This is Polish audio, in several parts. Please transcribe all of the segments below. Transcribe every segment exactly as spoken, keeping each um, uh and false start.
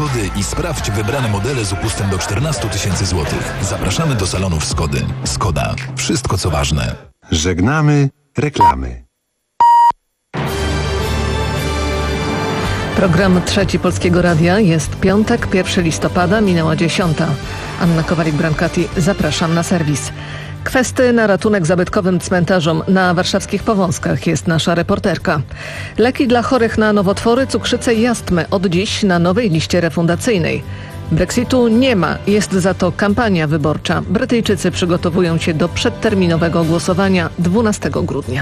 Skody i sprawdź wybrane modele z upustem do czternaście tysięcy złotych. Zapraszamy do salonów Skody. Skoda. Wszystko co ważne. Żegnamy reklamy. Program Trzeci Polskiego Radia. Jest piątek, pierwszego listopada, minęła dziesiąta. Anna Kowalik-Brankati, zapraszam na serwis. Kwesty na ratunek zabytkowym cmentarzom na warszawskich Powązkach jest nasza reporterka. Leki dla chorych na nowotwory, cukrzycę i astmę od dziś na nowej liście refundacyjnej. Brexitu nie ma, jest za to kampania wyborcza. Brytyjczycy przygotowują się do przedterminowego głosowania dwunastego grudnia.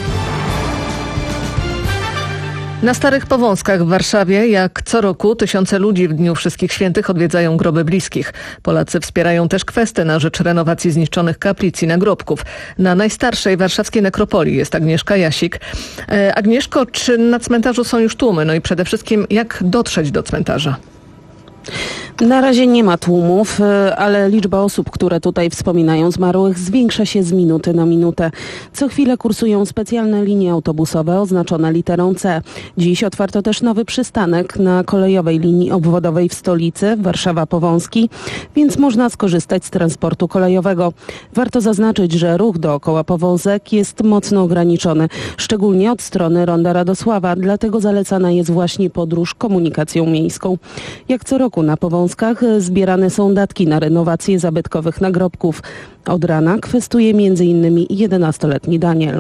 Na Starych Powązkach w Warszawie, jak co roku, tysiące ludzi w Dniu Wszystkich Świętych odwiedzają groby bliskich. Polacy wspierają też kwestie na rzecz renowacji zniszczonych kaplic i nagrobków. Na najstarszej warszawskiej nekropolii jest Agnieszka Jasik. E, Agnieszko, czy na cmentarzu są już tłumy? No i przede wszystkim, jak dotrzeć do cmentarza? Na razie nie ma tłumów, ale liczba osób, które tutaj wspominają zmarłych, zwiększa się z minuty na minutę. Co chwilę kursują specjalne linie autobusowe oznaczone literą C. Dziś otwarto też nowy przystanek na kolejowej linii obwodowej w stolicy, Warszawa-Powązki, więc można skorzystać z transportu kolejowego. Warto zaznaczyć, że ruch dookoła Powązek jest mocno ograniczony, szczególnie od strony Ronda Radosława, dlatego zalecana jest właśnie podróż komunikacją miejską. Jak co roku na Powązkach zbierane są datki na renowację zabytkowych nagrobków. Od rana kwestuje między innymi jedenastoletni Daniel.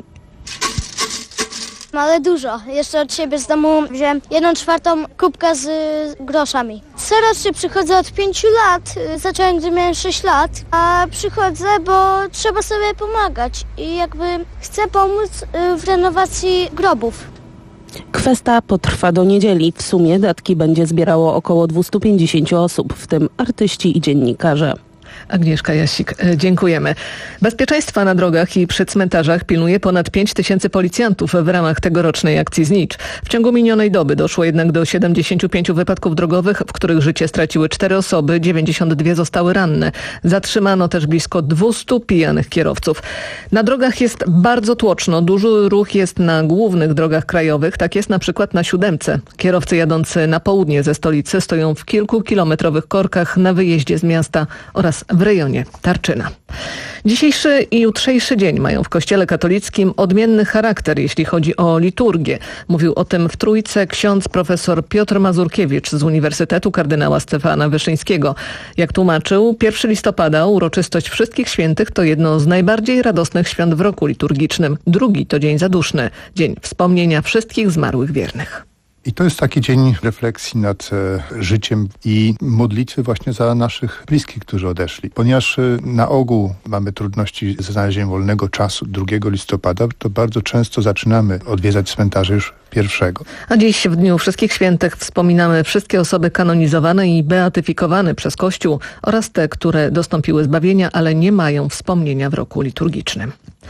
Ale dużo. Jeszcze od siebie z domu wziąłem jedną czwartą kubka z groszami. Coraz przychodzę od pięciu lat. Zacząłem, gdy miałem sześć lat. A przychodzę, bo trzeba sobie pomagać. I jakby chcę pomóc w renowacji grobów. Kwesta potrwa do niedzieli. W sumie datki będzie zbierało około dwieście pięćdziesiąt osób, w tym artyści i dziennikarze. Agnieszka Jasik, dziękujemy. Bezpieczeństwa na drogach i przy cmentarzach pilnuje ponad pięć tysięcy policjantów w ramach tegorocznej akcji Znicz. W ciągu minionej doby doszło jednak do siedemdziesięciu pięciu wypadków drogowych, w których życie straciły cztery osoby, dziewięćdziesiąt dwie zostały ranne. Zatrzymano też blisko dwustu pijanych kierowców. Na drogach jest bardzo tłoczno. Duży ruch jest na głównych drogach krajowych. Tak jest na przykład na Siódemce. Kierowcy jadący na południe ze stolicy stoją w kilkukilometrowych korkach na wyjeździe z miasta oraz w rejonie Tarczyna. Dzisiejszy i jutrzejszy dzień mają w Kościele katolickim odmienny charakter, jeśli chodzi o liturgię. Mówił o tym w Trójce ksiądz profesor Piotr Mazurkiewicz z Uniwersytetu Kardynała Stefana Wyszyńskiego. Jak tłumaczył, pierwszego listopada uroczystość Wszystkich Świętych to jedno z najbardziej radosnych świąt w roku liturgicznym. Drugi to Dzień Zaduszny, dzień wspomnienia wszystkich zmarłych wiernych. I to jest taki dzień refleksji nad e, życiem i modlitwy właśnie za naszych bliskich, którzy odeszli. Ponieważ e, na ogół mamy trudności ze znalezieniem wolnego czasu drugiego listopada, to bardzo często zaczynamy odwiedzać cmentarze już pierwszego. A dziś w Dniu Wszystkich Świętych wspominamy wszystkie osoby kanonizowane i beatyfikowane przez Kościół oraz te, które dostąpiły zbawienia, ale nie mają wspomnienia w roku liturgicznym.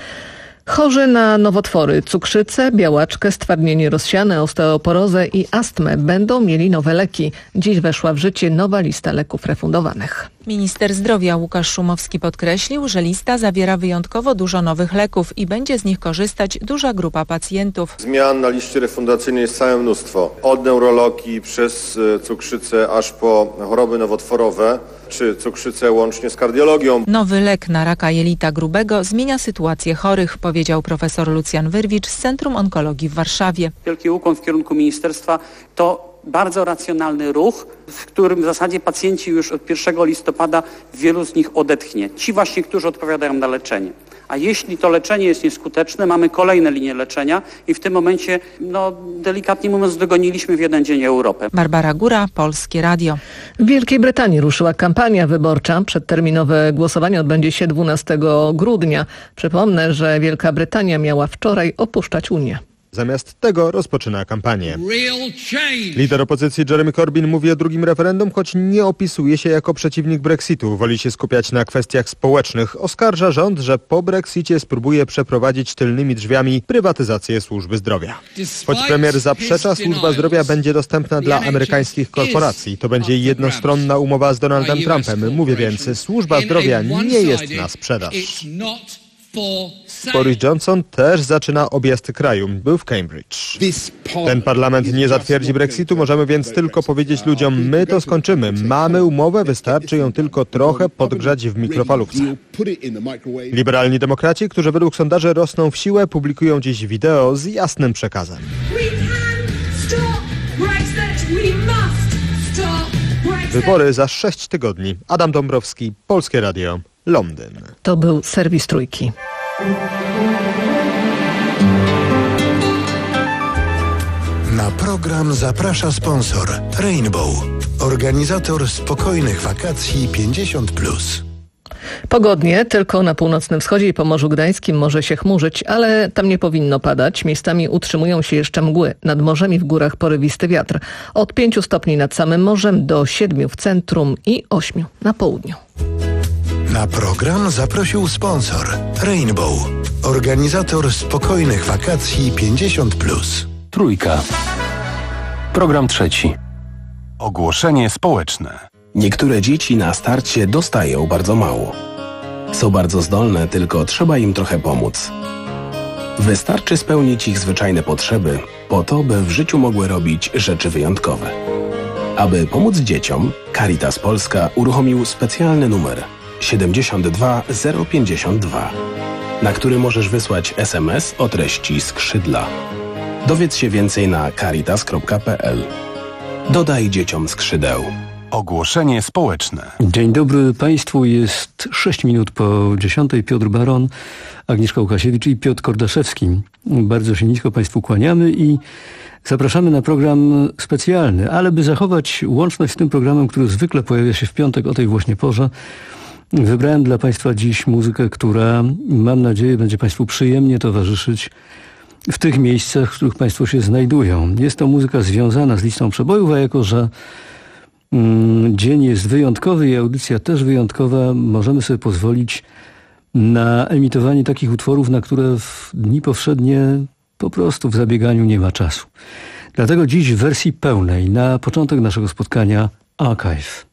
Chorzy na nowotwory, cukrzycę, białaczkę, stwardnienie rozsiane, osteoporozę i astmę będą mieli nowe leki. Dziś weszła w życie nowa lista leków refundowanych. Minister zdrowia Łukasz Szumowski podkreślił, że lista zawiera wyjątkowo dużo nowych leków i będzie z nich korzystać duża grupa pacjentów. Zmian na liście refundacyjnej jest całe mnóstwo. Od neurologii przez cukrzycę aż po choroby nowotworowe, czy cukrzycę łącznie z kardiologią. Nowy lek na raka jelita grubego zmienia sytuację chorych, powiedział profesor Lucjan Wyrwicz z Centrum Onkologii w Warszawie. Wielki ukłon w kierunku ministerstwa to bardzo racjonalny ruch, w którym w zasadzie pacjenci już od pierwszego listopada wielu z nich odetchnie. Ci właśnie, którzy odpowiadają na leczenie. A jeśli to leczenie jest nieskuteczne, mamy kolejne linie leczenia i w tym momencie, no delikatnie mówiąc, dogoniliśmy w jeden dzień Europę. Barbara Góra, Polskie Radio. W Wielkiej Brytanii ruszyła kampania wyborcza. Przedterminowe głosowanie odbędzie się dwunastego grudnia. Przypomnę, że Wielka Brytania miała wczoraj opuszczać Unię. Zamiast tego rozpoczyna kampanię. Lider opozycji Jeremy Corbyn mówi o drugim referendum, choć nie opisuje się jako przeciwnik Brexitu. Woli się skupiać na kwestiach społecznych. Oskarża rząd, że po Brexicie spróbuje przeprowadzić tylnymi drzwiami prywatyzację służby zdrowia. Choć premier zaprzecza, służba zdrowia będzie dostępna dla amerykańskich korporacji. To będzie jednostronna umowa z Donaldem Trumpem. Mówię więc, służba zdrowia nie jest na sprzedaż. Boris Johnson też zaczyna objazd kraju. Był w Cambridge. Ten parlament nie zatwierdzi Brexitu, możemy więc tylko powiedzieć ludziom, my to skończymy. Mamy umowę, wystarczy ją tylko trochę podgrzać w mikrofalówce. Liberalni demokraci, którzy według sondaży rosną w siłę, publikują dziś wideo z jasnym przekazem. Wybory za sześć tygodni. Adam Dąbrowski, Polskie Radio, Londyn. To był serwis Trójki. Na program zaprasza sponsor Rainbow, organizator spokojnych wakacji pięćdziesiąt plus. Pogodnie, tylko na północnym wschodzie i Pomorzu Gdańskim może się chmurzyć, ale tam nie powinno padać. Miejscami utrzymują się jeszcze mgły. Nad morzem i w górach porywisty wiatr. Od pięciu stopni nad samym morzem do siedmiu w centrum i ośmiu na południu. Na program zaprosił sponsor Rainbow, organizator spokojnych wakacji pięćdziesiąt plus. Trójka. Program trzeci. Ogłoszenie społeczne. Niektóre dzieci na starcie dostają bardzo mało. Są bardzo zdolne, tylko trzeba im trochę pomóc. Wystarczy spełnić ich zwyczajne potrzeby, po to, by w życiu mogły robić rzeczy wyjątkowe. Aby pomóc dzieciom, Caritas Polska uruchomił specjalny numer siedemdziesiąt dwa zero pięćdziesiąt dwa, na który możesz wysłać es em es o treści skrzydła. Dowiedz się więcej na caritas kropka p l. Dodaj dzieciom skrzydeł. Ogłoszenie społeczne. Dzień dobry Państwu, jest sześć minut po dziesiątej. Piotr Baron, Agnieszka Łukasiewicz i Piotr Kordaszewski. Bardzo się nisko Państwu kłaniamy i zapraszamy na program specjalny, ale by zachować łączność z tym programem, który zwykle pojawia się w piątek o tej właśnie porze, wybrałem dla Państwa dziś muzykę, która, mam nadzieję, będzie Państwu przyjemnie towarzyszyć w tych miejscach, w których Państwo się znajdują. Jest to muzyka związana z listą przebojów, a jako że mm, dzień jest wyjątkowy i audycja też wyjątkowa, możemy sobie pozwolić na emitowanie takich utworów, na które w dni powszednie po prostu w zabieganiu nie ma czasu. Dlatego dziś w wersji pełnej, na początek naszego spotkania, Archive.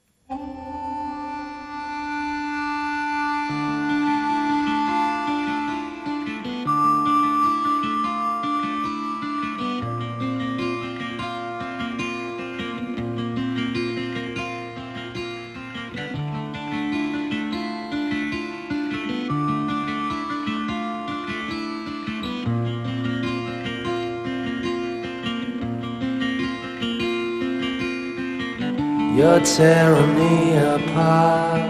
You're tearing me apart.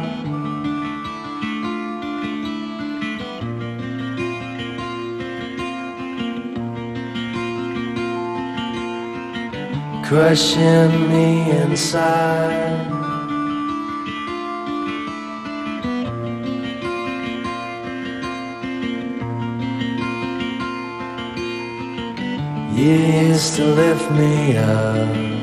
Crushing me inside. You used to lift me up.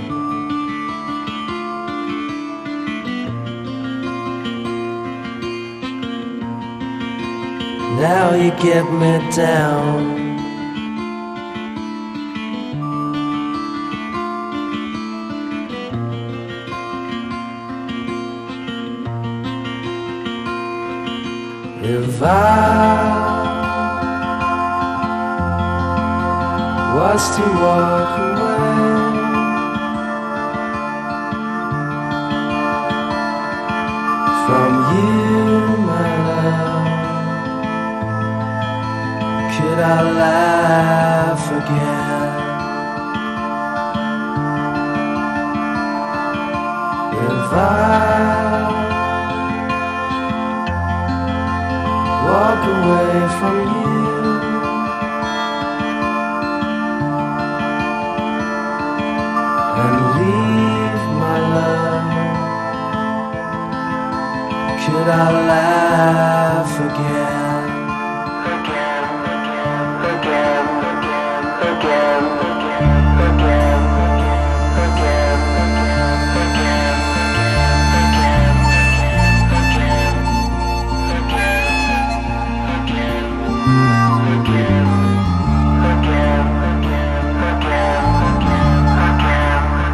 Now you get me down. If I was to walk away from you, my love, could I laugh again? If I walk away from you, and leave my love, could I laugh again?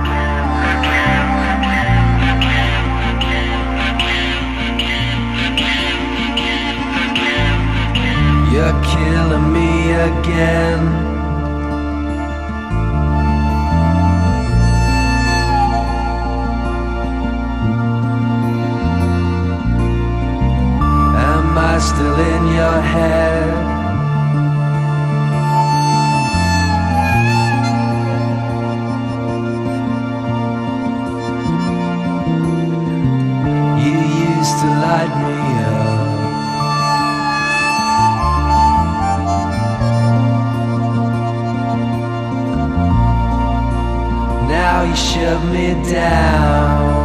Again. my head. You used to light me up. Now you shut me down.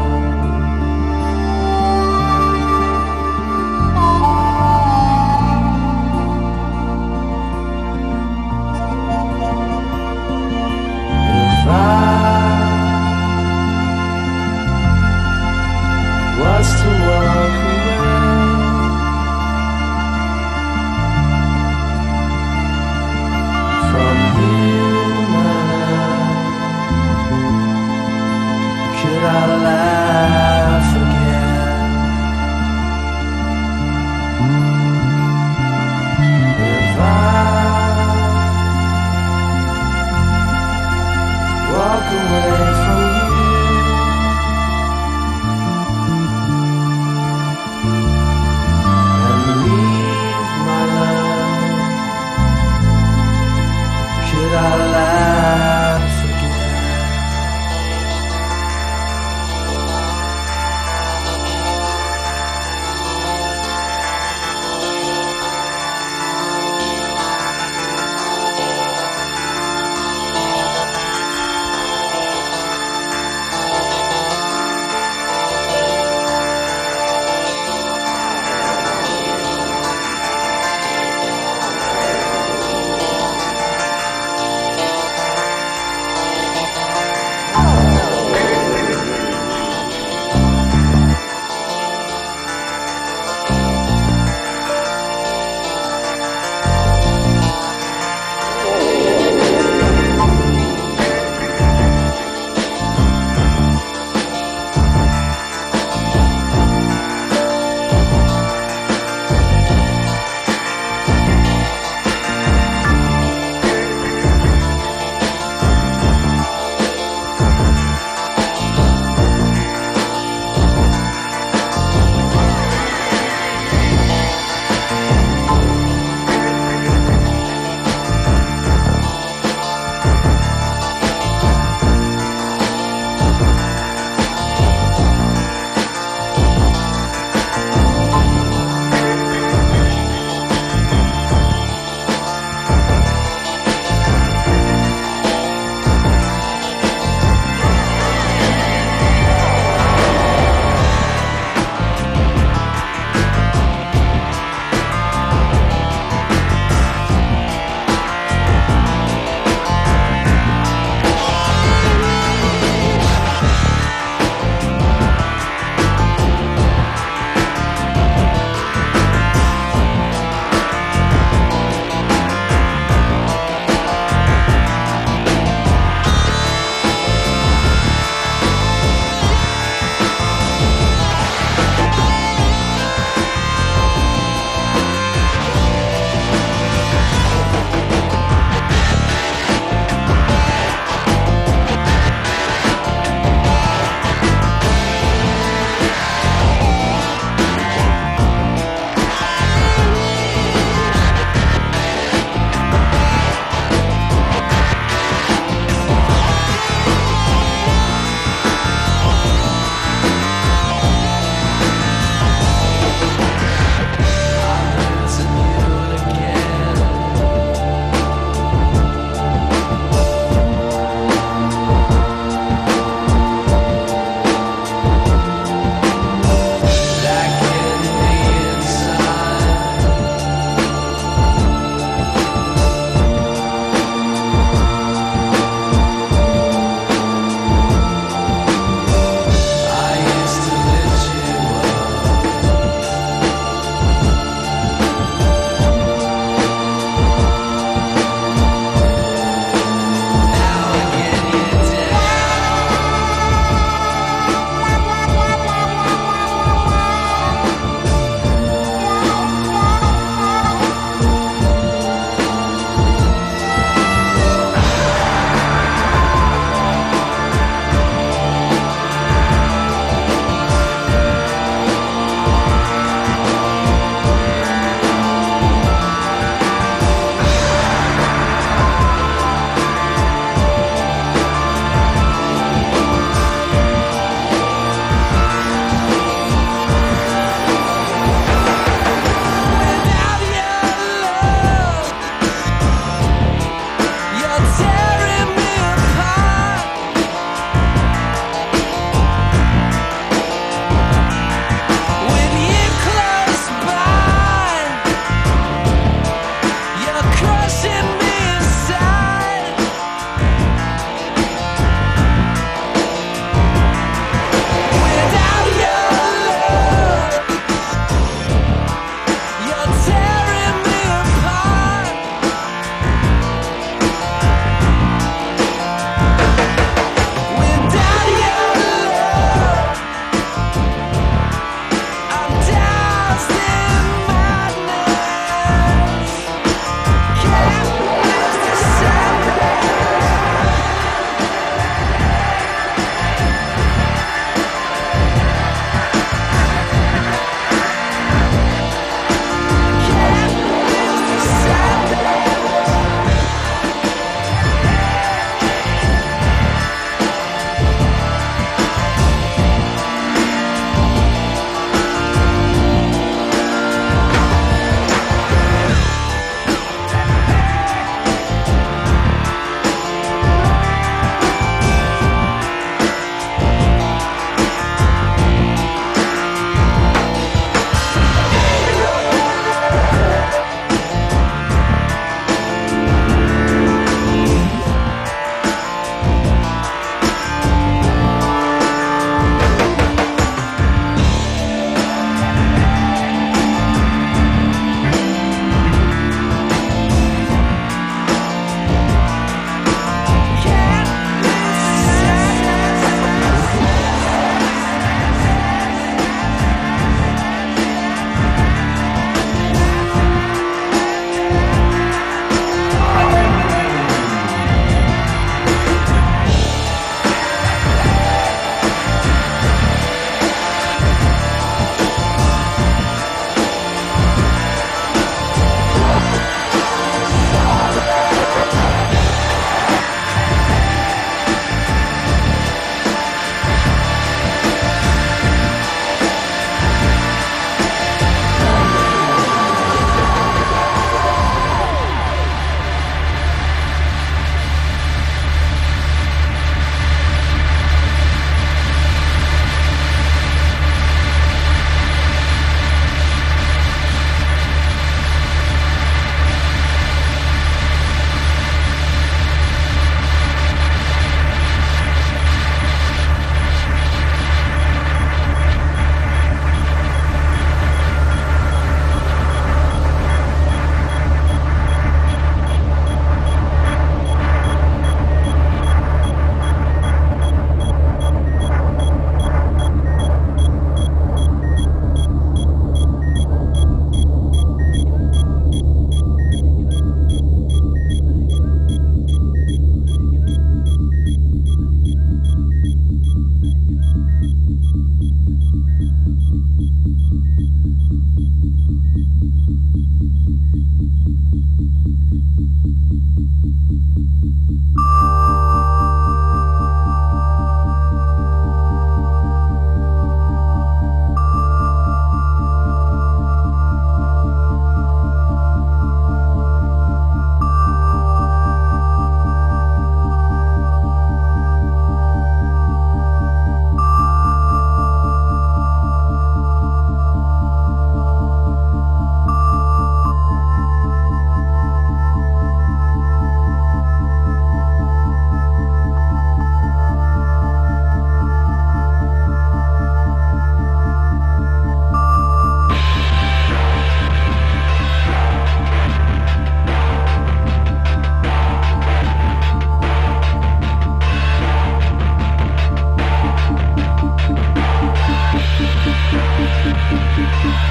If I was to walk away from you, my love, could I laugh again? If I walk away from you,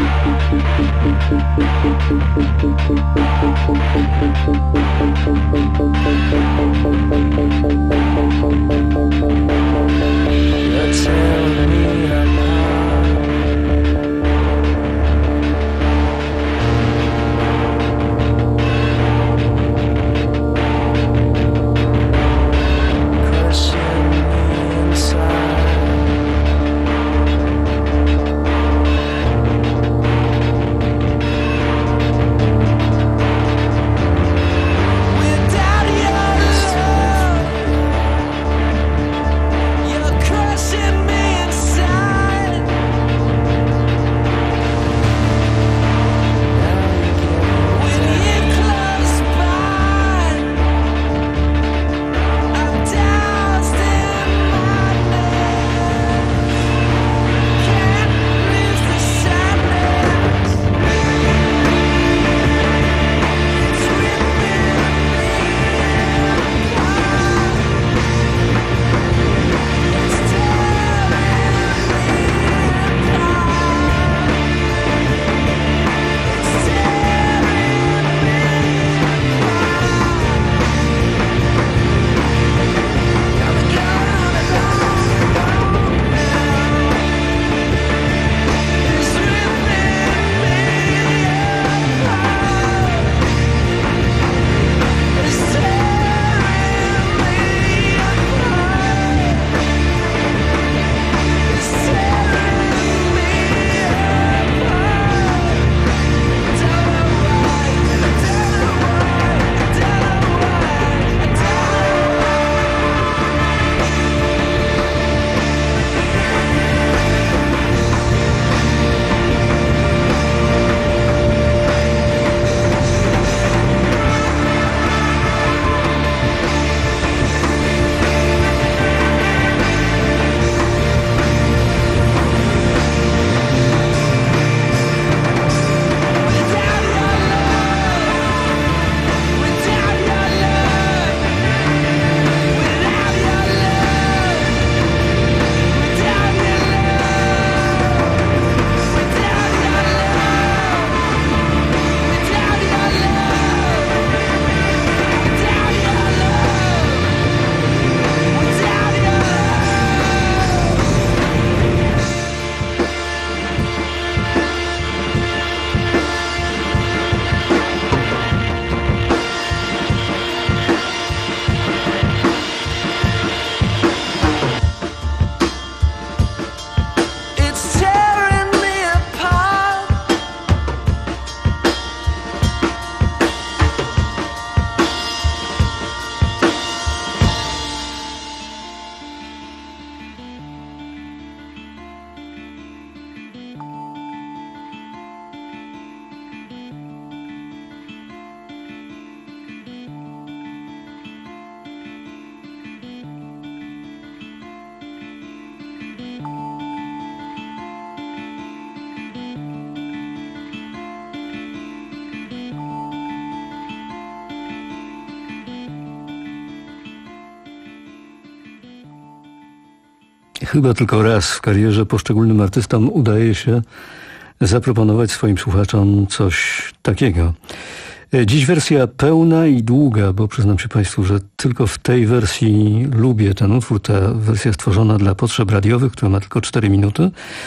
Chyba tylko raz w karierze poszczególnym artystom udaje się zaproponować swoim słuchaczom coś takiego. Dziś wersja pełna i długa, bo przyznam się Państwu, że tylko w tej wersji lubię ten utwór. Ta wersja stworzona dla potrzeb radiowych, która ma tylko cztery minuty.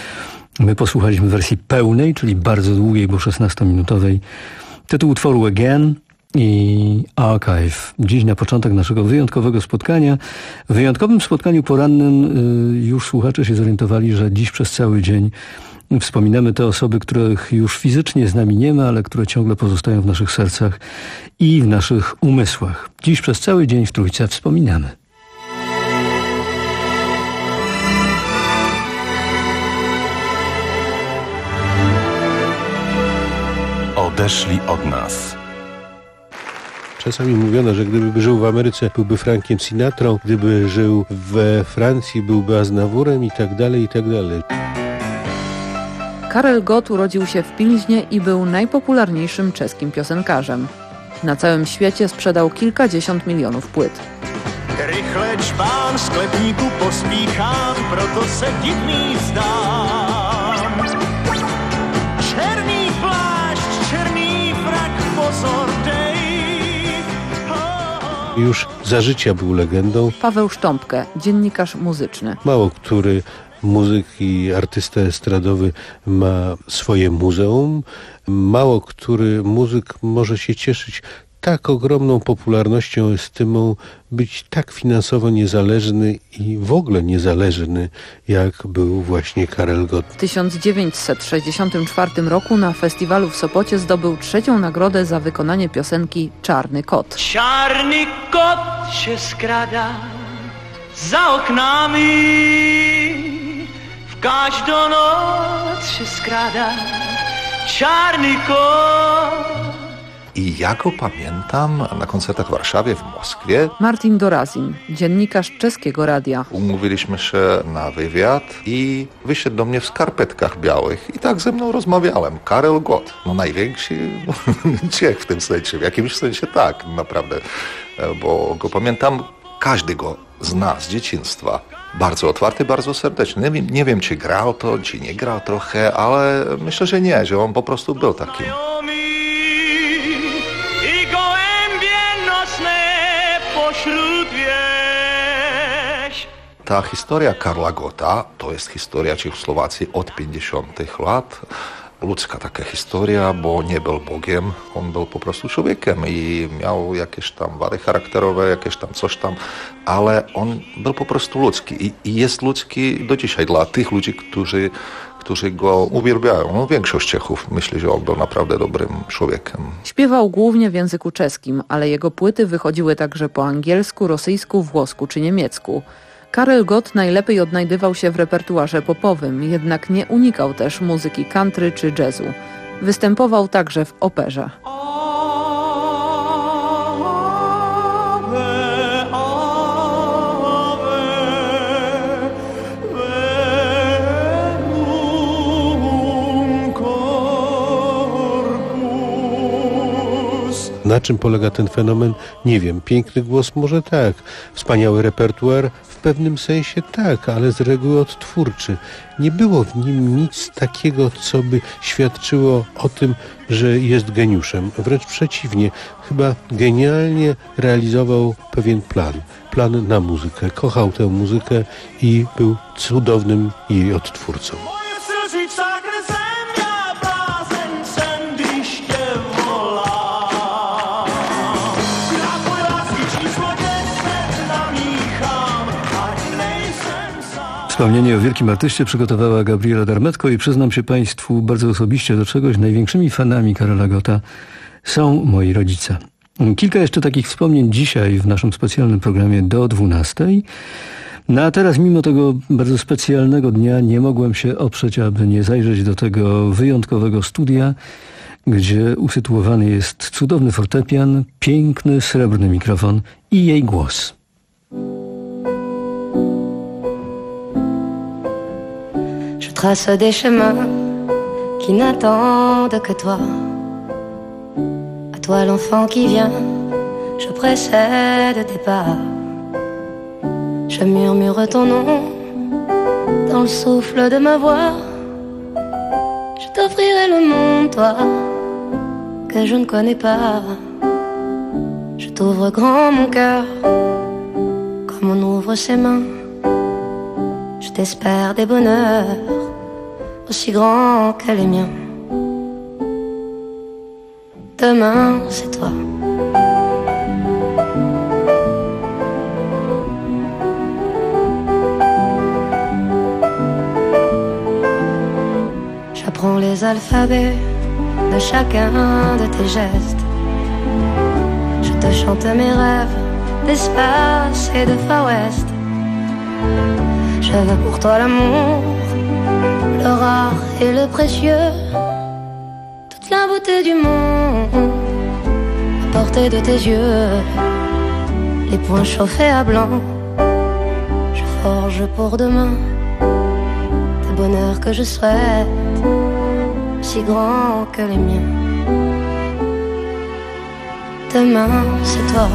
My posłuchaliśmy wersji pełnej, czyli bardzo długiej, bo szesnastominutowej. Tytuł utworu Again i Archive. Dziś na początek naszego wyjątkowego spotkania. W wyjątkowym spotkaniu porannym już słuchacze się zorientowali, że dziś przez cały dzień wspominamy te osoby, których już fizycznie z nami nie ma, ale które ciągle pozostają w naszych sercach i w naszych umysłach. Dziś przez cały dzień w Trójce wspominamy. Odeszli od nas. Czasami mówiono, że gdyby żył w Ameryce, byłby Frankiem Sinatrą, gdyby żył we Francji, byłby Aznawurem i tak dalej, i tak dalej. Karel Gott urodził się w Pilźnie i był najpopularniejszym czeskim piosenkarzem. Na całym świecie sprzedał kilkadziesiąt milionów płyt. Rychle čbán sklepníku pospíchám, proto se divný zdám. Že już za życia był legendą. Paweł Sztąpkę, dziennikarz muzyczny. Mało który muzyk i artysta estradowy ma swoje muzeum. Mało który muzyk może się cieszyć tak ogromną popularnością, estymą, być tak finansowo niezależny i w ogóle niezależny, jak był właśnie Karel Gott. W tysiąc dziewięćset sześćdziesiątym czwartym roku na festiwalu w Sopocie zdobył trzecią nagrodę za wykonanie piosenki Czarny kot. Czarny kot się skrada za oknami, w każdą noc się skrada czarny kot. I ja go pamiętam na koncertach w Warszawie, w Moskwie. Martin Dorazin, dziennikarz czeskiego radia. Umówiliśmy się na wywiad i wyszedł do mnie w skarpetkach białych i tak ze mną rozmawiałem. Karel Gott, no największy Czech w tym sensie, w jakimś sensie tak, naprawdę, bo go pamiętam, każdy go zna z dzieciństwa. Bardzo otwarty, bardzo serdeczny. Nie wiem, nie wiem, czy grał to, czy nie grał trochę, ale myślę, że nie, że on po prostu był takim. Ta historia Karla Gotta to jest historia Czechosłowacji od pięćdziesiątych lat. Ludzka taka historia, bo nie był Bogiem, on był po prostu człowiekiem i miał jakieś tam wady charakterowe, jakieś tam coś tam, ale on był po prostu ludzki i, i jest ludzki do dzisiaj dla tych ludzi, którzy, którzy go uwielbiają. No, większość Czechów myśli, że on był naprawdę dobrym człowiekiem. Śpiewał głównie w języku czeskim, ale jego płyty wychodziły także po angielsku, rosyjsku, włosku czy niemiecku. Karel Gott najlepiej odnajdywał się w repertuarze popowym, jednak nie unikał też muzyki country czy jazzu. Występował także w operze. Na czym polega ten fenomen? Nie wiem. Piękny głos może tak. Wspaniały repertuar? W pewnym sensie tak, ale z reguły odtwórczy. Nie było w nim nic takiego, co by świadczyło o tym, że jest geniuszem. Wręcz przeciwnie. Chyba genialnie realizował pewien plan. Plan na muzykę. Kochał tę muzykę i był cudownym jej odtwórcą. Wspomnienie o wielkim artyście przygotowała Gabriela Darmetko i przyznam się Państwu bardzo osobiście do czegoś. Największymi fanami Karela Gotta są moi rodzice. Kilka jeszcze takich wspomnień dzisiaj w naszym specjalnym programie do dwunastej. No a teraz mimo tego bardzo specjalnego dnia nie mogłem się oprzeć, aby nie zajrzeć do tego wyjątkowego studia, gdzie usytuowany jest cudowny fortepian, piękny srebrny mikrofon i jej głos. Trace des chemins qui n'attendent que toi. À toi l'enfant qui vient, je précède tes pas. Je murmure ton nom dans le souffle de ma voix. Je t'offrirai le monde, toi, que je ne connais pas. Je t'ouvre grand mon cœur, comme on ouvre ses mains. Je t'espère des bonheurs aussi grands que les miens. Demain, c'est toi. J'apprends les alphabets de chacun de tes gestes. Je te chante mes rêves d'espace et de Far West. Je veux pour toi l'amour, le rare et le précieux, toute la beauté du monde à portée de tes yeux. Les poings chauffés à blanc, je forge pour demain des bonheurs que je souhaite, si grands que les miens. Demain, c'est toi.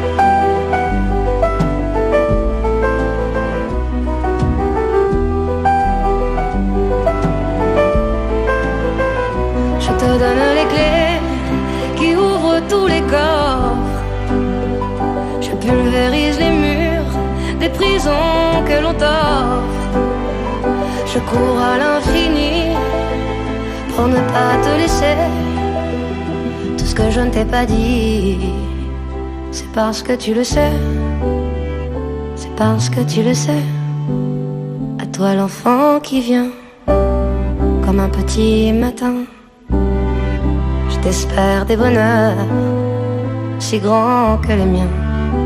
Je te donne les clés qui ouvrent tous les coffres. Je brise les murs des prisons que l'on t'offre. Je cours à l'infini pour ne pas te laisser. Tout ce que je ne t'ai pas dit, c'est parce que tu le sais. C'est parce que tu le sais. À toi l'enfant qui vient comme un petit matin. Je t'espère des bonheurs si grands que les miens.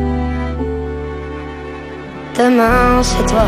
Demain c'est toi.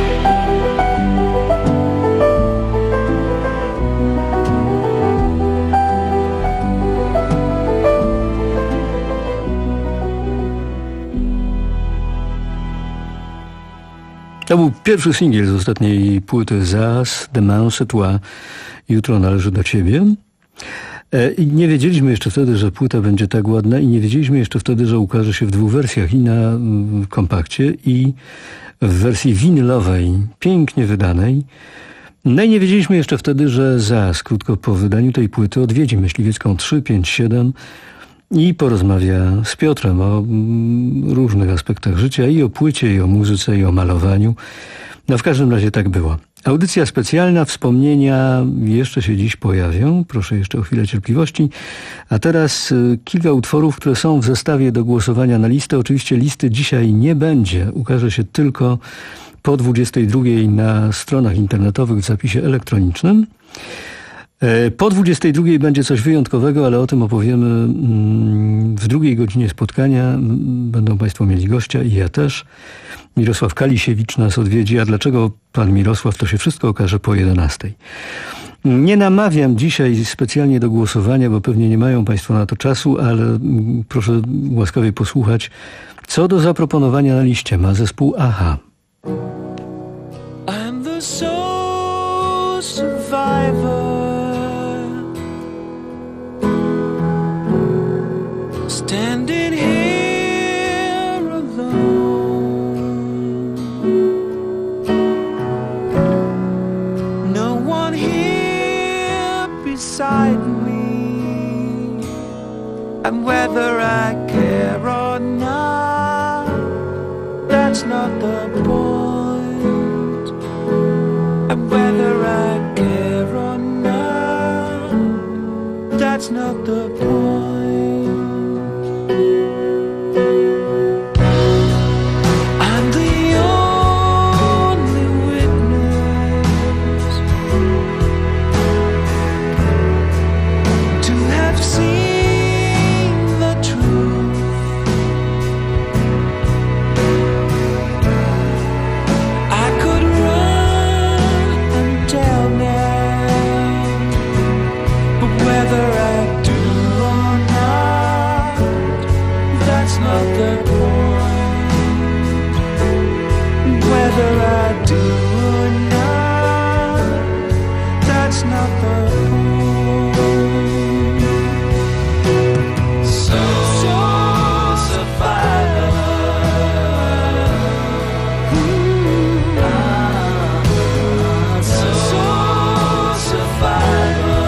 To był pierwszy singiel z ostatniej płyty Zas, Demain c'est toi, Jutro należy do ciebie. I nie wiedzieliśmy jeszcze wtedy, że płyta będzie tak ładna i nie wiedzieliśmy jeszcze wtedy, że ukaże się w dwóch wersjach, i na kompakcie, i w wersji winylowej, pięknie wydanej. No i nie wiedzieliśmy jeszcze wtedy, że Zas, krótko po wydaniu tej płyty, odwiedzi Myśliwiecką trzysta pięćdziesiąt siedem i porozmawia z Piotrem o różnych aspektach życia, i o płycie, i o muzyce, i o malowaniu. No w każdym razie tak było. Audycja specjalna, wspomnienia jeszcze się dziś pojawią. Proszę jeszcze o chwilę cierpliwości. A teraz y, kilka utworów, które są w zestawie do głosowania na listę. Oczywiście listy dzisiaj nie będzie. Ukaże się tylko po dwudziestej drugiej na stronach internetowych w zapisie elektronicznym. Po dwudziestej drugiej będzie coś wyjątkowego, ale o tym opowiemy w drugiej godzinie spotkania. Będą Państwo mieli gościa i ja też. Mirosław Kalisiewicz nas odwiedzi. A dlaczego pan Mirosław, to się wszystko okaże po jedenastej. Nie namawiam dzisiaj specjalnie do głosowania, bo pewnie nie mają Państwo na to czasu, ale proszę łaskawie posłuchać, co do zaproponowania na liście ma zespół Aha. I'm the soul survivor, standing here alone. No one here beside me, and whether I care or not, that's not the point. And whether I care or not, that's not the point. I'm the only witness to have seen the truth. I could run and tell now, but whether I do or not, that's not the point. Whether I do or not, that's not the point. Soul survivor. Ooh, ah, soul survivor.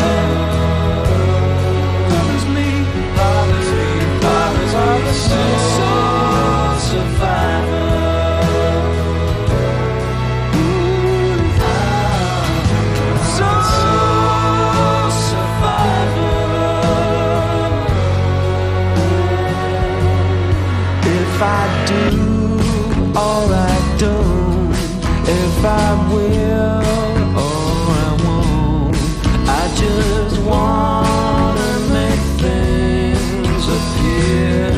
Bothers me, bothers me, bothers me. Soul survivor. Ooh, ah, soul survivor. If I do or I don't, if I will or I won't, I just wanna make things appear.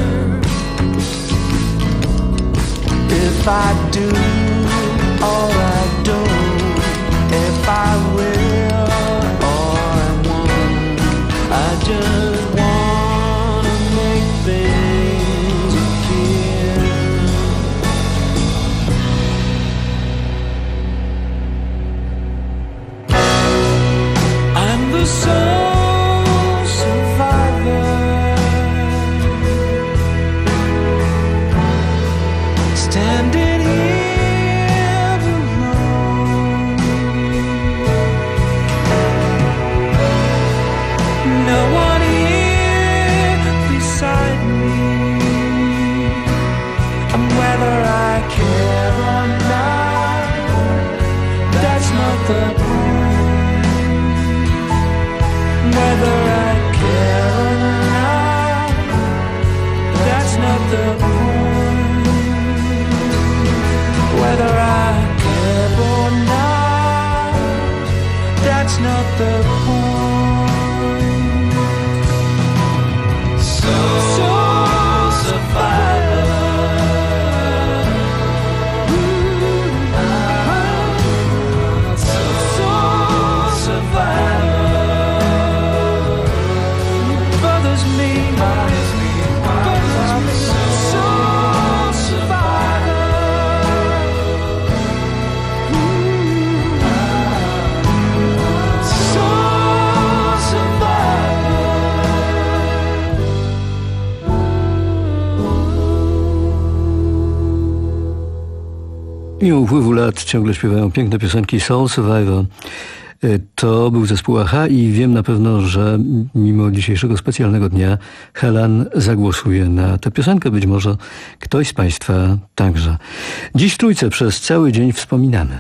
If I do or I don't, if I will or I won't, I just wanna make things appear. I'm the soul survivor, standing here alone. No one here beside me, and Whether I care or not, that's not the point. Whether I care or not, that's not the point. So, soul survivor. Mimo upływu lat ciągle śpiewają piękne piosenki Soul Survivor. To był zespół Aha i wiem na pewno, że mimo dzisiejszego specjalnego dnia Helan zagłosuje na tę piosenkę. Być może ktoś z Państwa także. Dziś w Trójce przez cały dzień wspominamy.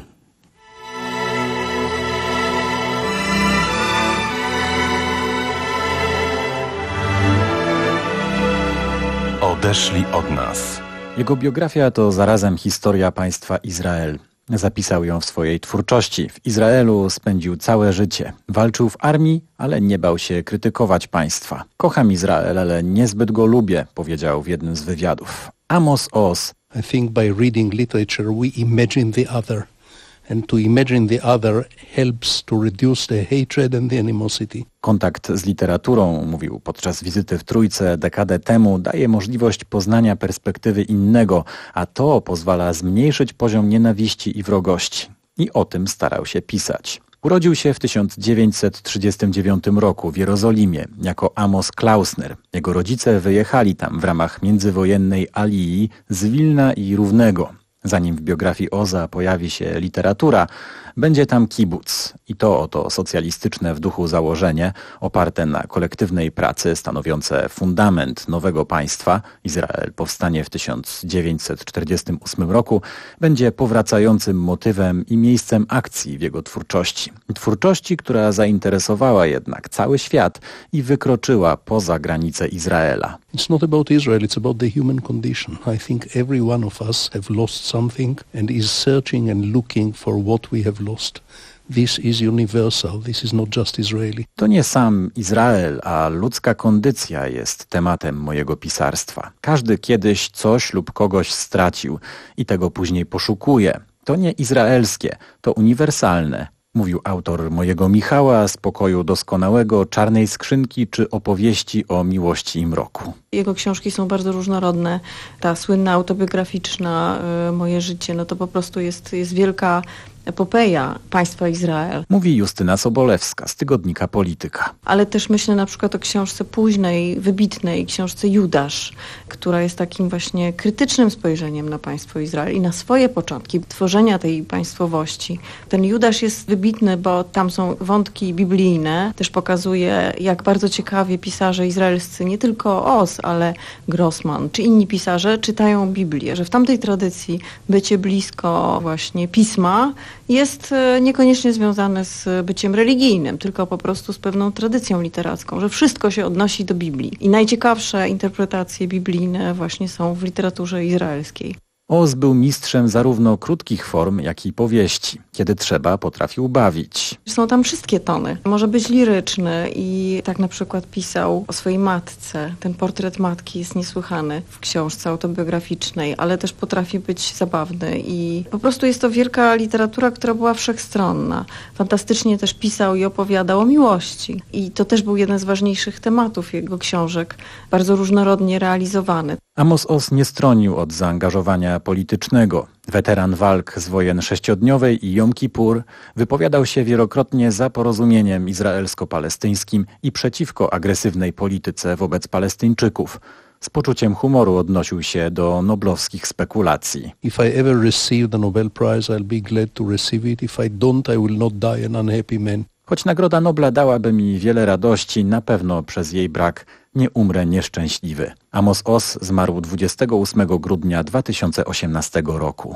Odeszli od nas. Jego biografia to zarazem historia państwa Izrael. Zapisał ją w swojej twórczości. W Izraelu spędził całe życie. Walczył w armii, ale nie bał się krytykować państwa. Kocham Izrael, ale niezbyt go lubię, powiedział w jednym z wywiadów. Amos Oz. I think by reading literature we imagine the other. And to imagine the other helps to reduce the hatred and the animosity. Kontakt z literaturą, mówił podczas wizyty w Trójce dekadę temu, daje możliwość poznania perspektywy innego, a to pozwala zmniejszyć poziom nienawiści i wrogości. I o tym starał się pisać. Urodził się w tysiąc dziewięćset trzydziestym dziewiątym roku w Jerozolimie jako Amos Klausner. Jego rodzice wyjechali tam w ramach międzywojennej Alii z Wilna i Równego. Zanim w biografii Oza pojawi się literatura, będzie tam kibuc. I to oto socjalistyczne w duchu założenie, oparte na kolektywnej pracy, stanowiące fundament nowego państwa, Izrael powstanie w tysiąc dziewięćset czterdziestym ósmym roku, będzie powracającym motywem i miejscem akcji w jego twórczości. Twórczości, która zainteresowała jednak cały świat i wykroczyła poza granice Izraela. It's not about Israel, it's about the human condition. I think every one of us have lost something and is searching and looking for what we have lost. This is universal, this is not just Israeli. To nie sam Izrael, a ludzka kondycja jest tematem mojego pisarstwa. Każdy kiedyś coś lub kogoś stracił i tego później poszukuje. To nie izraelskie, to uniwersalne. Mówił autor mojego Michała z pokoju doskonałego, Czarnej skrzynki czy opowieści o miłości i mroku. Jego książki są bardzo różnorodne. Ta słynna autobiograficzna y, Moje życie, no to po prostu jest, jest wielka epopeja państwa Izrael. Mówi Justyna Sobolewska z tygodnika Polityka. Ale też myślę na przykład o książce późnej, wybitnej książce Judasz, która jest takim właśnie krytycznym spojrzeniem na państwo Izrael i na swoje początki tworzenia tej państwowości. Ten Judasz jest wybitny, bo tam są wątki biblijne. Też pokazuje, jak bardzo ciekawie pisarze izraelscy, nie tylko Oz, ale Grossman czy inni pisarze czytają Biblię, że w tamtej tradycji bycie blisko właśnie pisma jest niekoniecznie związane z byciem religijnym, tylko po prostu z pewną tradycją literacką, że wszystko się odnosi do Biblii. I najciekawsze interpretacje biblijne właśnie są w literaturze izraelskiej. Oz był mistrzem zarówno krótkich form, jak i powieści. Kiedy trzeba, potrafił bawić. Są tam wszystkie tony. Może być liryczny i tak na przykład pisał o swojej matce. Ten portret matki jest niesłychany w książce autobiograficznej, ale też potrafi być zabawny i po prostu jest to wielka literatura, która była wszechstronna. Fantastycznie też pisał i opowiadał o miłości. I to też był jeden z ważniejszych tematów jego książek, bardzo różnorodnie realizowany. Amos Oz nie stronił od zaangażowania politycznego. Weteran walk z wojen sześciodniowej i Jom Kippur wypowiadał się wielokrotnie za porozumieniem izraelsko-palestyńskim i przeciwko agresywnej polityce wobec Palestyńczyków. Z poczuciem humoru odnosił się do noblowskich spekulacji. If I ever receive the Nobel Prize, I'll be glad to receive it. If I don't, I will not die an unhappy man. Choć Nagroda Nobla dałaby mi wiele radości, na pewno przez jej brak nie umrę nieszczęśliwy. Amos Oz zmarł dwudziestego ósmego grudnia dwa tysiące osiemnastego roku.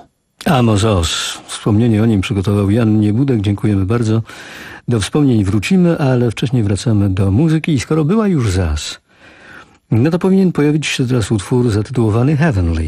Amos Oz. Wspomnienie o nim przygotował Jan Niebudek. Dziękujemy bardzo. Do wspomnień wrócimy, ale wcześniej wracamy do muzyki i skoro była już zas, no to powinien pojawić się teraz utwór zatytułowany Heavenly.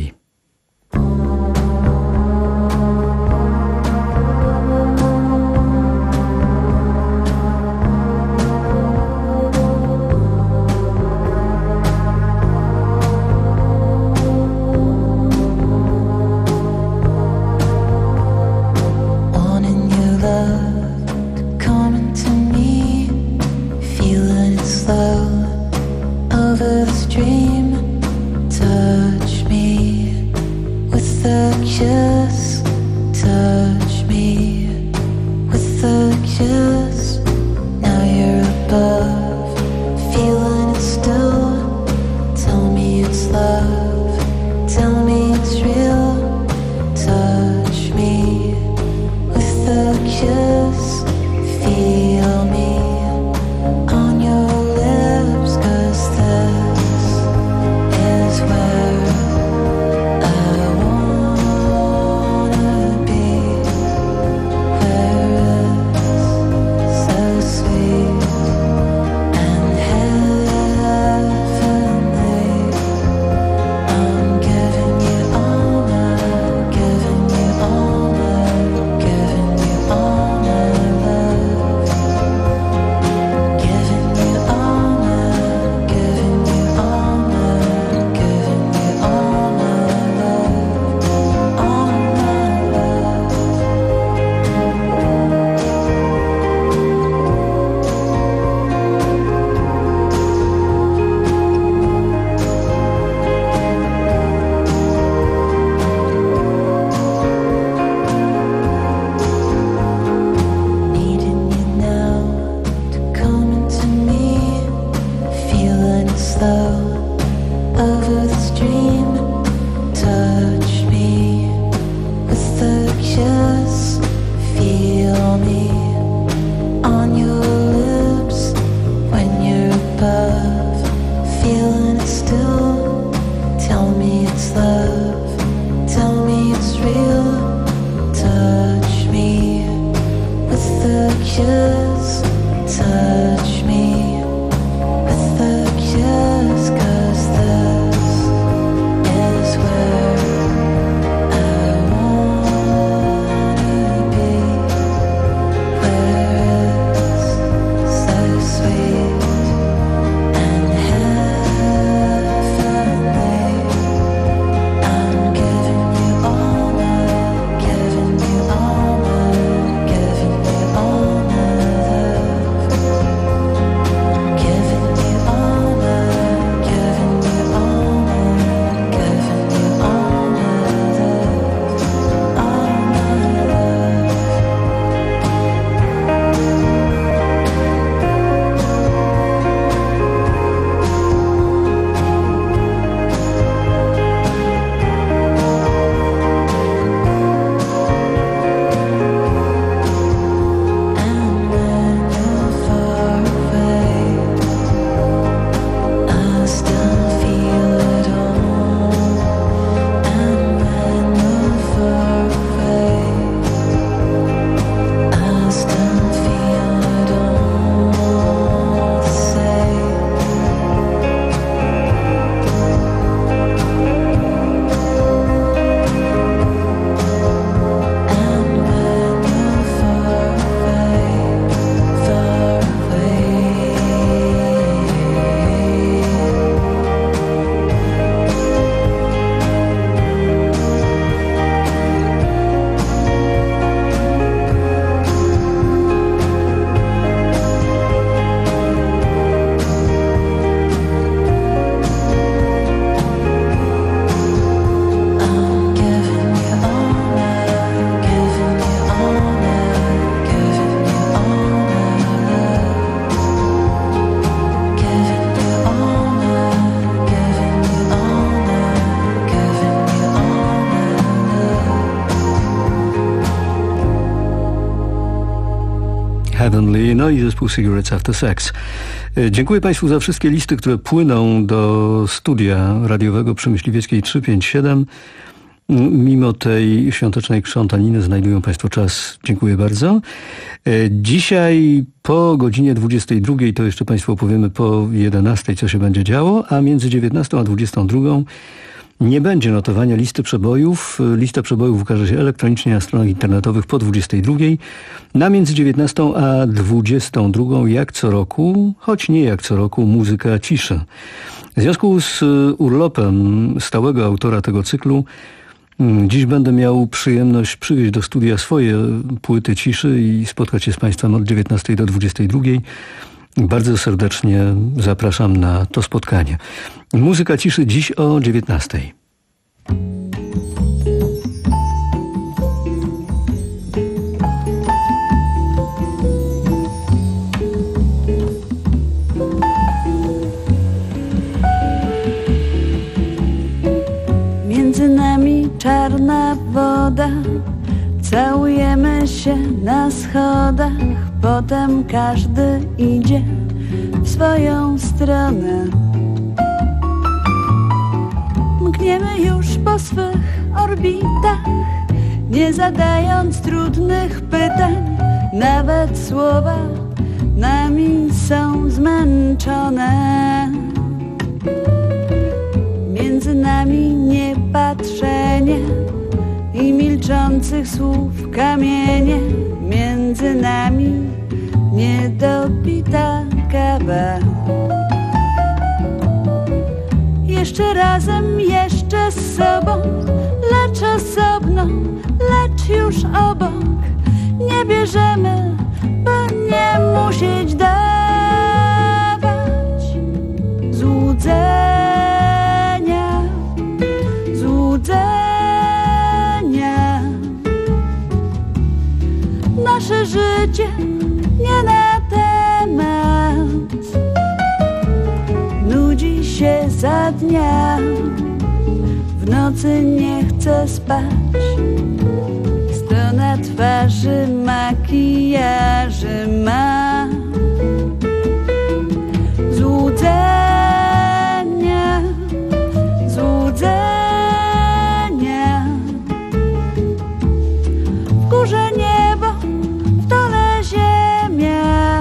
Heavenly, no i zespół Cigarettes After Sex. Dziękuję Państwu za wszystkie listy, które płyną do studia radiowego przy Myśliwieckiej trzysta pięćdziesiąt siedem. Mimo tej świątecznej krzątaniny znajdują Państwo czas. Dziękuję bardzo. Dzisiaj po godzinie dwudziestej drugiej, to jeszcze Państwu opowiemy po jedenastej, co się będzie działo, a między dziewiętnastą a dwudziestą drugą nie będzie notowania listy przebojów. Lista przebojów ukaże się elektronicznie na stronach internetowych po dwudziestej drugiej. Na między dziewiętnastą a dwudziestą drugą, jak co roku, choć nie jak co roku, muzyka ciszy. W związku z urlopem stałego autora tego cyklu dziś będę miał przyjemność przywieźć do studia swoje płyty ciszy i spotkać się z Państwem od dziewiętnastej do dwudziestej drugiej. Bardzo serdecznie zapraszam na to spotkanie. Muzyka ciszy dziś o dziewiętnastej. Między nami czarna woda, całujemy się na schodach, potem każdy idzie w swoją stronę. Mkniemy już po swych orbitach, nie zadając trudnych pytań. Nawet słowa nami są zmęczone. Między nami niepatrzenie i milczących słów kamienie. Między nami niedopita kawa. Jeszcze razem, jeszcze z sobą, lecz osobno, lecz już obok. Nie bierzemy, by nie musieć dawać złudzenia, złudzenia. Nasze życie nie na temat, nudzi się za dnia, w nocy nie chce spać. Sto na twarzy makijaży ma. Złudzenia, złudzenia. W górze niebo, w dole ziemia.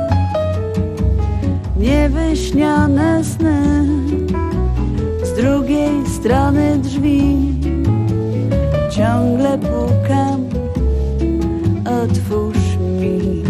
Niewyśnione sny, z drugiej strony drzwi. Ciągle pukam, otwórz mi.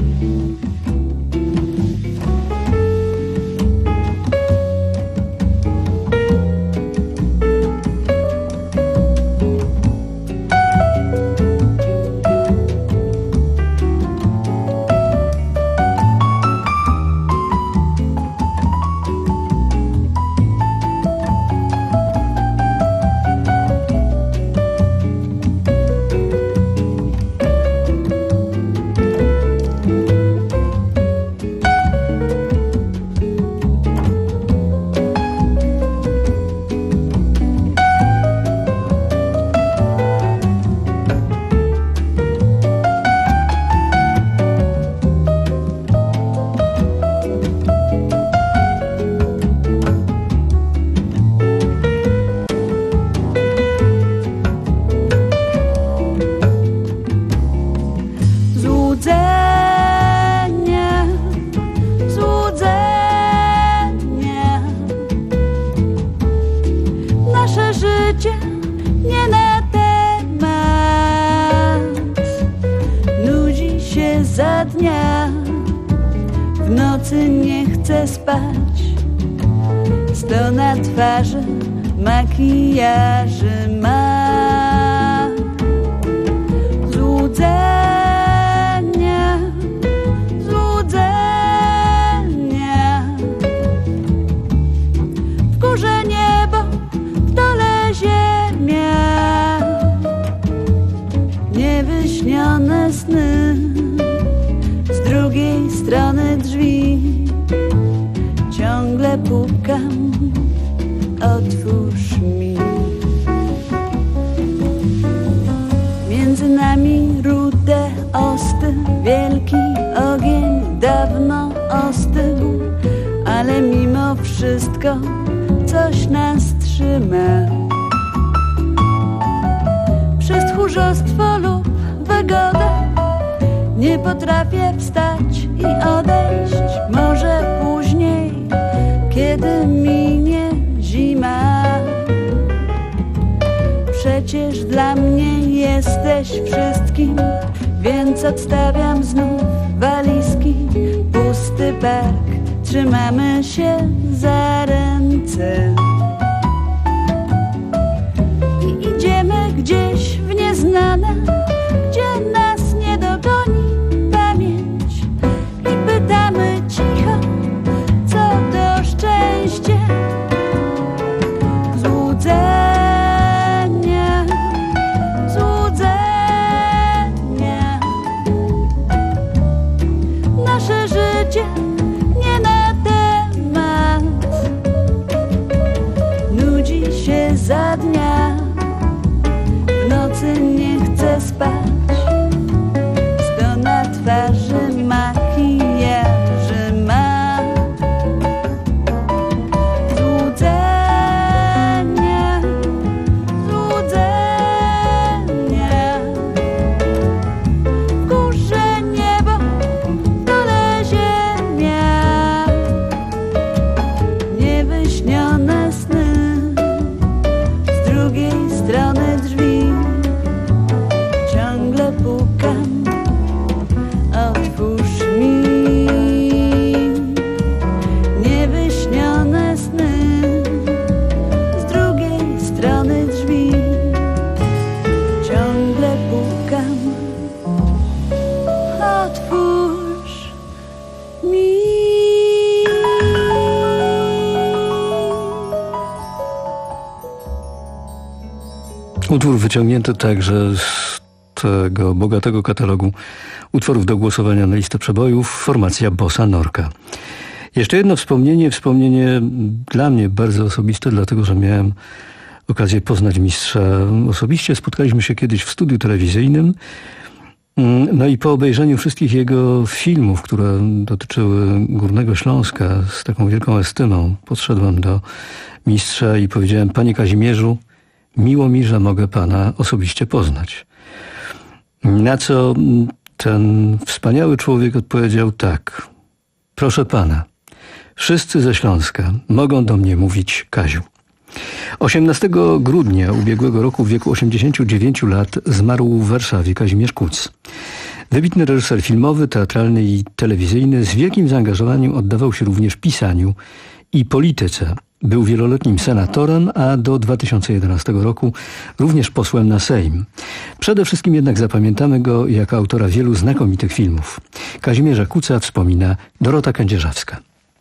Za dnia, w nocy nie chcę spać. Sto na twarzy makijaży ma. Złudzenia, złudzenia. W górze niebo, w dole ziemia. Niewyśnione sny, z drugiej strony drzwi. Ciągle pukam, otwórz mi. Między nami rude osty, wielki ogień dawno ostygł, ale mimo wszystko coś nas trzyma. tchórzostwo lub wygodę. Nie potrafię wstać i odejść. Może później, kiedy minie zima. Przecież dla mnie jesteś wszystkim, więc odstawiam znów walizki. Pusty park, trzymamy się za ręce i idziemy gdzieś w nieznane, gdzie nas nie dogoni pamięć. I pytamy cicho, co to szczęście. Złudzenie. Nasze życie nie na temat. Nudzi się za dnia, w nocy nie chce spać. Sto na twarzy makijaży ma. Złudzenia, złudzenia. W górze niebo, niewyśnione sny, z drugiej strony drzwi ciągle pukam, otwórz mi. Niewyśnione sny, z drugiej strony drzwi ciągle pukam, otwórz mi. Utwór wyciągnięty także z tego bogatego katalogu utworów do głosowania na listę przebojów, formacja Bossa Norka. Jeszcze jedno wspomnienie, wspomnienie dla mnie bardzo osobiste, dlatego że miałem okazję poznać mistrza osobiście. Spotkaliśmy się kiedyś w studiu telewizyjnym. No i po obejrzeniu wszystkich jego filmów, które dotyczyły Górnego Śląska, z taką wielką estymą podszedłem do mistrza i powiedziałem: panie Kazimierzu, miło mi, że mogę pana osobiście poznać. Na co ten wspaniały człowiek odpowiedział tak: proszę pana, wszyscy ze Śląska mogą do mnie mówić Kaziu. osiemnastego grudnia ubiegłego roku w wieku osiemdziesięciu dziewięciu lat zmarł w Warszawie Kazimierz Kuc. Wybitny reżyser filmowy, teatralny i telewizyjny, z wielkim zaangażowaniem oddawał się również pisaniu i polityce. Był wieloletnim senatorem, a do dwa tysiące jedenastego roku również posłem na Sejm. Przede wszystkim jednak zapamiętamy go jako autora wielu znakomitych filmów. Kazimierza Kuca wspomina Dorota Kędzierzawska.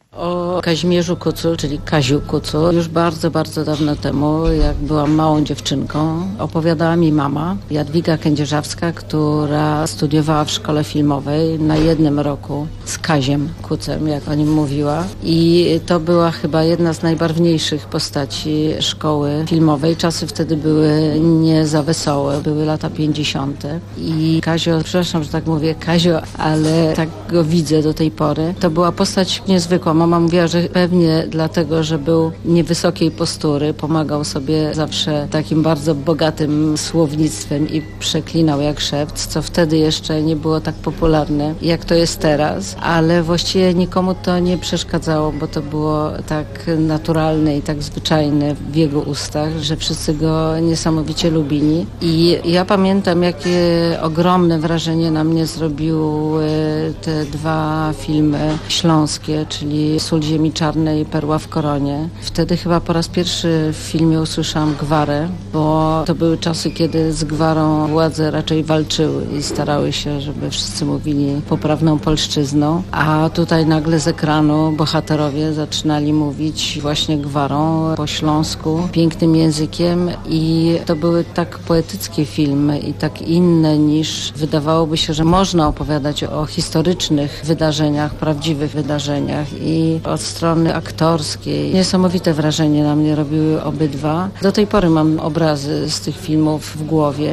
O Kazimierzu Kucu, czyli Kaziu Kucu, już bardzo, bardzo dawno temu, jak byłam małą dziewczynką, opowiadała mi mama, Jadwiga Kędzierzawska, która studiowała w szkole filmowej na jednym roku z Kaziem Kucem, jak o nim mówiła. I to była chyba jedna z najbarwniejszych postaci szkoły filmowej. Czasy wtedy były nie za wesołe, były lata pięćdziesiąte. I Kazio, przepraszam, że tak mówię, Kazio, ale tak go widzę do tej pory. To była postać niezwykła. Mama mówiła, że pewnie dlatego, że był niewysokiej postury, pomagał sobie zawsze takim bardzo bogatym słownictwem i przeklinał jak szewc, co wtedy jeszcze nie było tak popularne, jak to jest teraz, ale właściwie nikomu to nie przeszkadzało, bo to było tak naturalne i tak zwyczajne w jego ustach, że wszyscy go niesamowicie lubili. I ja pamiętam, jakie ogromne wrażenie na mnie zrobiły te dwa filmy śląskie, czyli Sól ziemi czarnej, Perła w koronie. Wtedy chyba po raz pierwszy w filmie usłyszałam gwarę, bo to były czasy, kiedy z gwarą władze raczej walczyły i starały się, żeby wszyscy mówili poprawną polszczyzną, a tutaj nagle z ekranu bohaterowie zaczynali mówić właśnie gwarą po śląsku, pięknym językiem i to były tak poetyckie filmy i tak inne niż wydawałoby się, że można opowiadać o historycznych wydarzeniach, prawdziwych wydarzeniach i od strony aktorskiej. Niesamowite wrażenie na mnie robiły obydwa. Do tej pory mam obrazy z tych filmów w głowie.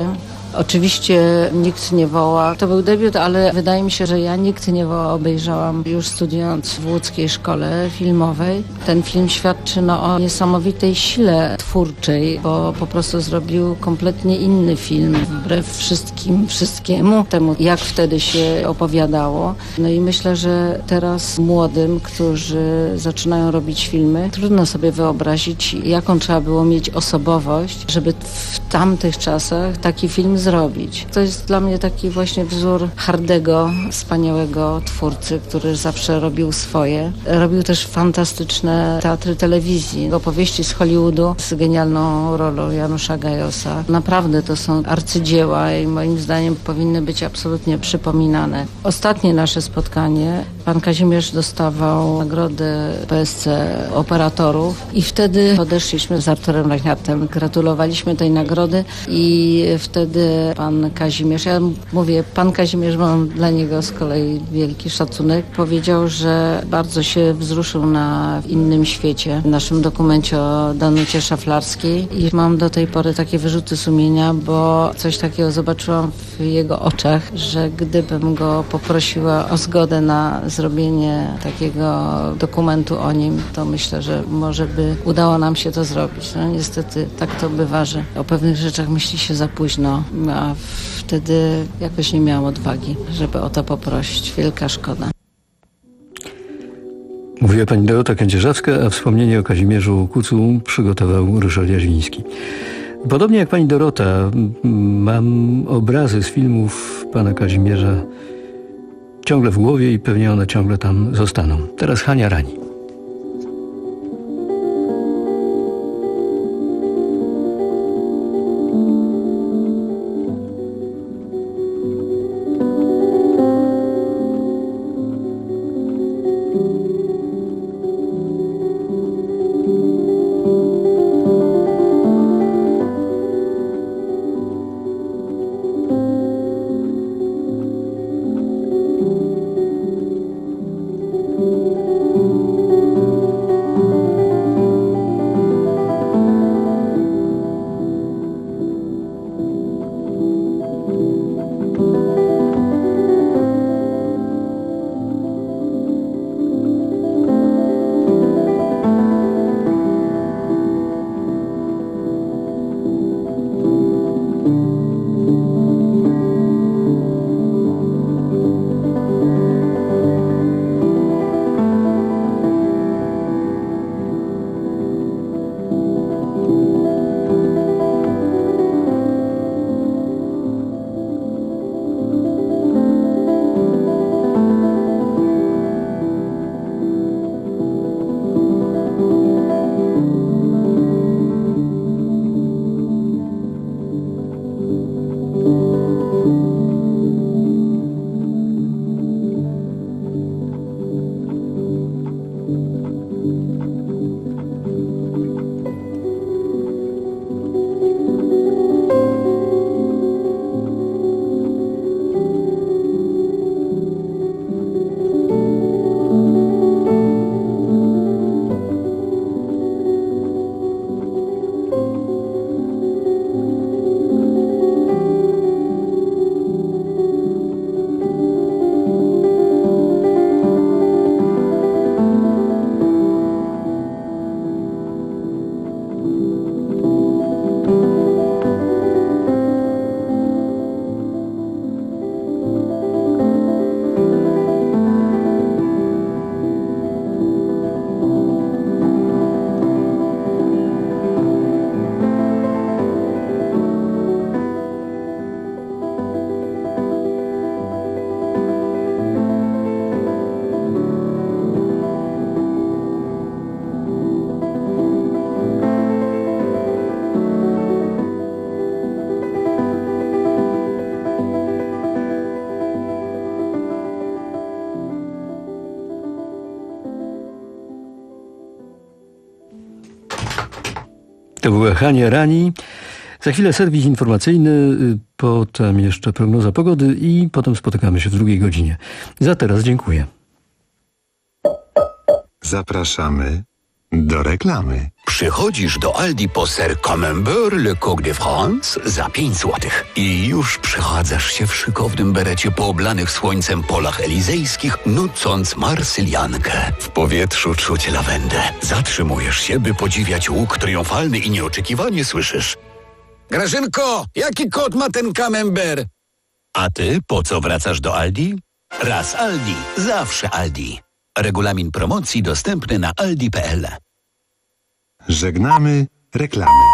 Oczywiście Nikt nie woła. To był debiut, ale wydaje mi się, że ja Nikt nie woła obejrzałam już studiując w łódzkiej szkole filmowej. Ten film świadczy no, o niesamowitej sile twórczej, bo po prostu zrobił kompletnie inny film, wbrew wszystkim, wszystkiemu temu, jak wtedy się opowiadało. No i myślę, że teraz młodym, którzy zaczynają robić filmy, trudno sobie wyobrazić, jaką trzeba było mieć osobowość, żeby w tamtych czasach taki film zrobić. To jest dla mnie taki właśnie wzór hardego, wspaniałego twórcy, który zawsze robił swoje. Robił też fantastyczne teatry telewizji, opowieści z Hollywoodu z genialną rolą Janusza Gajosa. Naprawdę to są arcydzieła i moim zdaniem powinny być absolutnie przypominane. Ostatnie nasze spotkanie, pan Kazimierz dostawał nagrodę P S C operatorów i wtedy podeszliśmy z Arturem Reinhardtem, gratulowaliśmy tej nagrody i wtedy pan Kazimierz, ja mówię pan Kazimierz, mam dla niego z kolei wielki szacunek, powiedział, że bardzo się wzruszył na innym świecie, w naszym dokumencie o Danucie Szaflarskiej i mam do tej pory takie wyrzuty sumienia, bo coś takiego zobaczyłam w jego oczach, że gdybym go poprosiła o zgodę na zrobienie takiego dokumentu o nim, to myślę, że może by udało nam się to zrobić. No niestety tak to bywa, że o pewnych rzeczach myśli się za późno, a wtedy jakoś nie miałam odwagi, żeby o to poprosić. Wielka szkoda. Mówiła pani Dorota Kędzierzawska, a wspomnienie o Kazimierzu Kucu przygotował Ryszard Jaźwiński. Podobnie jak pani Dorota, mam obrazy z filmów pana Kazimierza ciągle w głowie i pewnie one ciągle tam zostaną. Teraz Hania Rani. To była Hania Rani. Za chwilę serwis informacyjny, potem jeszcze prognoza pogody i potem spotykamy się w drugiej godzinie. Za teraz dziękuję. Zapraszamy Do reklamy. Przychodzisz do Aldi po ser Camembert Le Coq de France za pięć złotych i już przechadzasz się w szykownym berecie po oblanych słońcem polach elizejskich, nucąc marsyliankę. W powietrzu czuć lawendę. Zatrzymujesz się, by podziwiać łuk triumfalny i nieoczekiwanie słyszysz: Grażynko, jaki kod ma ten Camembert? A ty po co wracasz do Aldi? Raz Aldi, zawsze Aldi. Regulamin promocji dostępny na aldi kropka p l. Żegnamy reklamy.